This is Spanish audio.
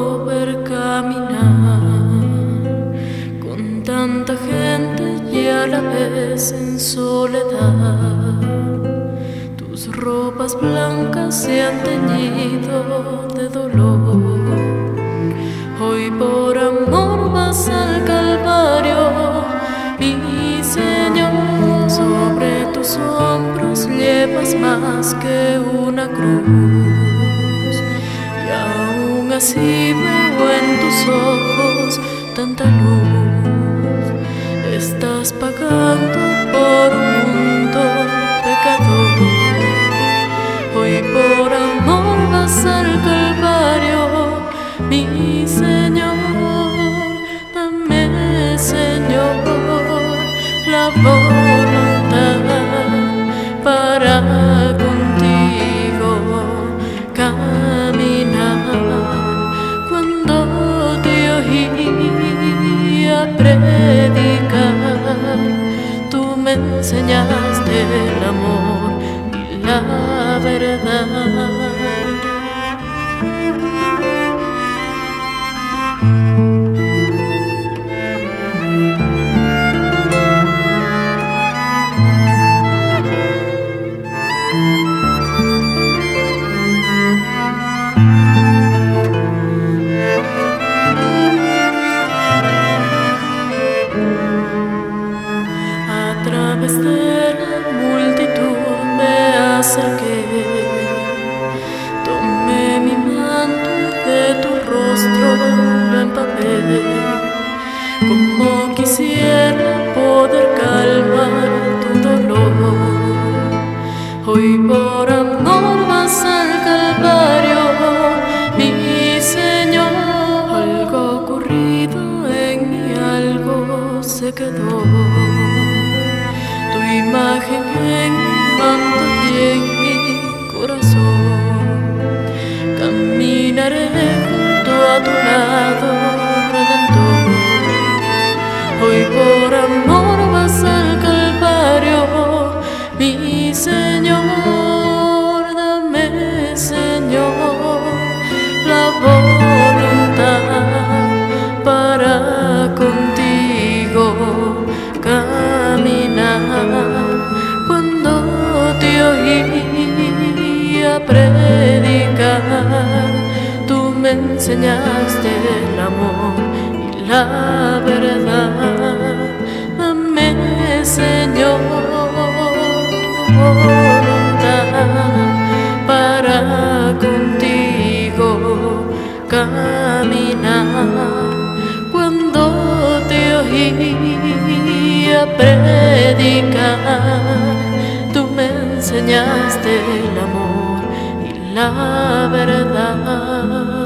ver caminar con tanta gente y a la vez en soledad. Tus ropas blancas se han teñido de dolor. Hoy por amor vas al Calvario, mi Señor. Sobre tus hombros llevas más que una cruz, y aún así veo en tus ojos tanta luz. Estás pagando por un mundo pecador. Hoy por amor vas al Calvario, mi Señor. Dame, Señor, la voluntad para contigo caminar. Cuando te oía predicar, tú me enseñaste el amor y la verdad. A través de la multitud me acerqué, tomé mi manto y de tu rostro lo empapé. Como quisiera poder calmar tu dolor. Hoy por amor vas al Calvario, mi Señor. Algo ocurrido en mí, algo se quedó. Tu imagen en mi manto y en mi corazón. Caminaré junto a tu lado, Redentor. Hoy por amor vas al Calvario, mi Señor. Dame, Señor, la voluntad para contigo caminar. Cuando te oía predicar, tú me enseñaste el amor y la verdad. Dame, Señor, tu voluntad para contigo caminar. Cuando te oía predicar, tú me enseñaste el amor y la verdad.